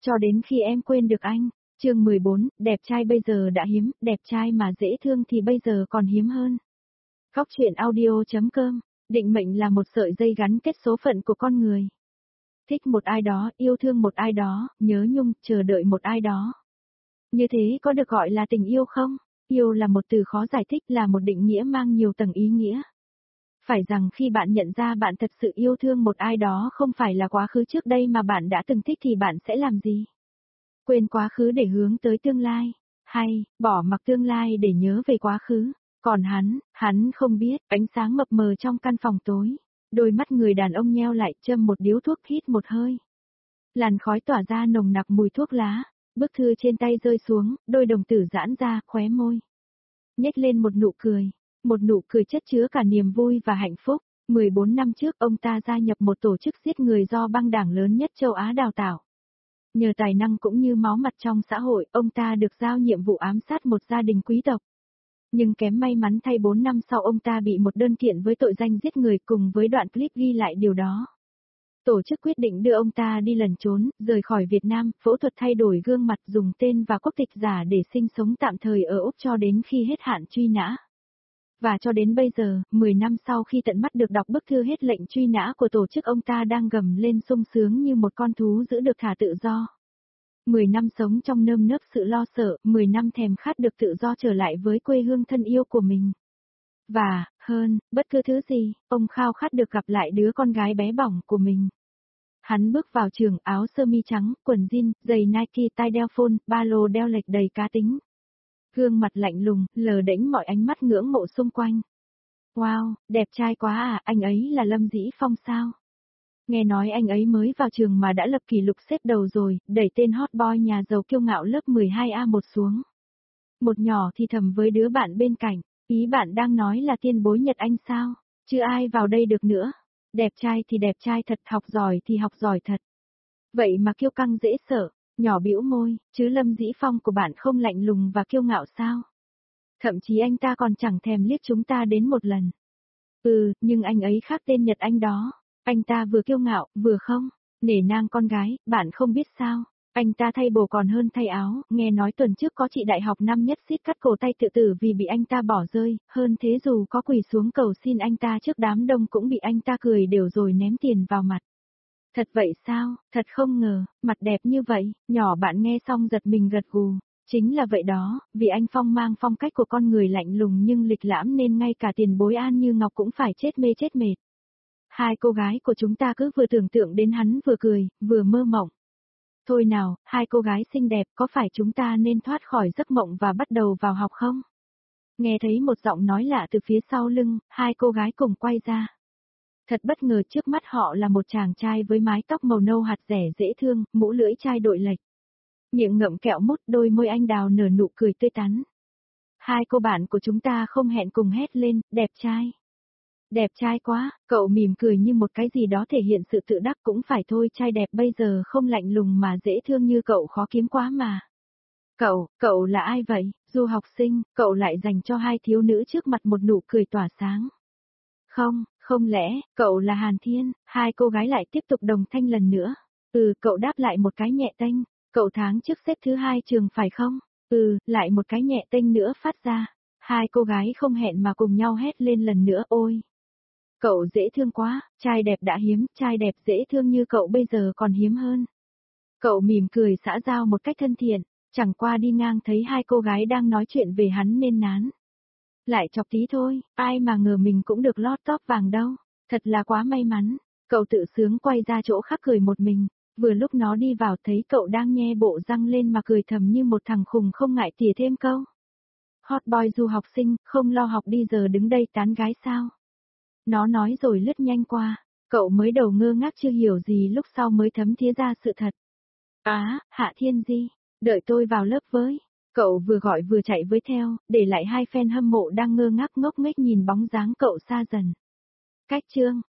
Cho đến khi em quên được anh. Chương 14, đẹp trai bây giờ đã hiếm, đẹp trai mà dễ thương thì bây giờ còn hiếm hơn. Góc truyện audio.com, định mệnh là một sợi dây gắn kết số phận của con người. Thích một ai đó, yêu thương một ai đó, nhớ nhung, chờ đợi một ai đó. Như thế có được gọi là tình yêu không? Yêu là một từ khó giải thích, là một định nghĩa mang nhiều tầng ý nghĩa. Phải rằng khi bạn nhận ra bạn thật sự yêu thương một ai đó không phải là quá khứ trước đây mà bạn đã từng thích thì bạn sẽ làm gì? Quên quá khứ để hướng tới tương lai, hay bỏ mặc tương lai để nhớ về quá khứ. Còn hắn không biết, ánh sáng mập mờ trong căn phòng tối. Đôi mắt người đàn ông nheo lại, châm một điếu thuốc, hít một hơi. Làn khói tỏa ra nồng nặc mùi thuốc lá, bức thư trên tay rơi xuống, đôi đồng tử giãn ra, khóe môi. Nhếch lên một nụ cười chất chứa cả niềm vui và hạnh phúc. 14 năm trước ông ta gia nhập một tổ chức giết người do băng đảng lớn nhất châu Á đào tạo. Nhờ tài năng cũng như máu mặt trong xã hội, ông ta được giao nhiệm vụ ám sát một gia đình quý tộc. Nhưng kém may mắn thay 4 năm sau ông ta bị một đơn kiện với tội danh giết người cùng với đoạn clip ghi lại điều đó. Tổ chức quyết định đưa ông ta đi lẩn trốn, rời khỏi Việt Nam, phẫu thuật thay đổi gương mặt, dùng tên và quốc tịch giả để sinh sống tạm thời ở Úc cho đến khi hết hạn truy nã. Và cho đến bây giờ, 10 năm sau khi tận mắt được đọc bức thư hết lệnh truy nã của tổ chức, ông ta đang gầm lên sung sướng như một con thú giữ được thả tự do. 10 năm sống trong nơm nớp sự lo sợ, 10 năm thèm khát được tự do trở lại với quê hương thân yêu của mình. Và, hơn, bất cứ thứ gì, ông khao khát được gặp lại đứa con gái bé bỏng của mình. Hắn bước vào trường, áo sơ mi trắng, quần jean, giày Nike, tai đeo phone, ba lô đeo lệch đầy cá tính. Gương mặt lạnh lùng, lờ đễnh mọi ánh mắt ngưỡng mộ xung quanh. Wow, đẹp trai quá à, anh ấy là Lâm Dĩ Phong sao? Nghe nói anh ấy mới vào trường mà đã lập kỷ lục xếp đầu rồi, đẩy tên hot boy nhà giàu kiêu ngạo lớp 12A1 xuống. Một nhỏ thì thầm với đứa bạn bên cạnh, ý bạn đang nói là tiên bối Nhật Anh sao? Chứ ai vào đây được nữa. Đẹp trai thì đẹp trai thật, học giỏi thì học giỏi thật. Vậy mà kiêu căng dễ sợ, nhỏ bĩu môi, chứ Lâm Dĩ Phong của bạn không lạnh lùng và kiêu ngạo sao? Thậm chí anh ta còn chẳng thèm liếc chúng ta đến một lần. Nhưng anh ấy khác tên Nhật Anh đó. Anh ta vừa kiêu ngạo, vừa không nể nang con gái, bạn không biết sao. Anh ta thay bồ còn hơn thay áo, nghe nói tuần trước có chị đại học năm nhất suýt cắt cổ tay tự tử vì bị anh ta bỏ rơi, hơn thế dù có quỳ xuống cầu xin anh ta trước đám đông cũng bị anh ta cười đều rồi ném tiền vào mặt. Thật vậy sao, thật không ngờ, mặt đẹp như vậy, nhỏ bạn nghe xong giật mình gật gù. Chính là vậy đó, vì anh Phong mang phong cách của con người lạnh lùng nhưng lịch lãm nên ngay cả tiền bối An Như Ngọc cũng phải chết mê chết mệt. Hai cô gái của chúng ta cứ vừa tưởng tượng đến hắn vừa cười, vừa mơ mộng. Thôi nào, hai cô gái xinh đẹp, có phải chúng ta nên thoát khỏi giấc mộng và bắt đầu vào học không? Nghe thấy một giọng nói lạ từ phía sau lưng, hai cô gái cùng quay ra. Thật bất ngờ trước mắt họ là một chàng trai với mái tóc màu nâu hạt rẻ dễ thương, mũ lưỡi chai đội lệch. Miệng ngậm kẹo mút, đôi môi anh đào nở nụ cười tươi tắn. Hai cô bạn của chúng ta không hẹn cùng hét lên, đẹp trai. Đẹp trai quá, cậu mỉm cười như một cái gì đó thể hiện sự tự đắc cũng phải thôi, trai đẹp bây giờ không lạnh lùng mà dễ thương như cậu khó kiếm quá mà. Cậu là ai vậy? Du học sinh, cậu lại dành cho hai thiếu nữ trước mặt một nụ cười tỏa sáng. Không lẽ, cậu là Hàn Thiên? Hai cô gái lại tiếp tục đồng thanh lần nữa. Cậu đáp lại một cái nhẹ tênh. Cậu tháng trước xếp thứ 2 trường phải không? Lại một cái nhẹ tênh nữa phát ra. Hai cô gái không hẹn mà cùng nhau hét lên lần nữa, ôi. Cậu dễ thương quá, trai đẹp đã hiếm, trai đẹp dễ thương như cậu bây giờ còn hiếm hơn. Cậu mỉm cười xã giao một cách thân thiện, chẳng qua đi ngang thấy hai cô gái đang nói chuyện về hắn nên nán. Lại chọc tí thôi, ai mà ngờ mình cũng được lót tóp vàng đâu, thật là quá may mắn. Cậu tự sướng quay ra chỗ khác cười một mình, vừa lúc nó đi vào thấy cậu đang nhe bộ răng lên mà cười thầm như một thằng khùng không ngại tỉa thêm câu. Hot boy du học sinh, không lo học đi giờ đứng đây tán gái sao? Nó nói rồi lướt nhanh qua, cậu mới đầu ngơ ngác chưa hiểu gì lúc sau mới thấm thía ra sự thật. Hạ Thiên Di, đợi tôi vào lớp với. Cậu vừa gọi vừa chạy với theo, để lại hai fan hâm mộ đang ngơ ngác ngốc nghếch nhìn bóng dáng cậu xa dần. Cách chương,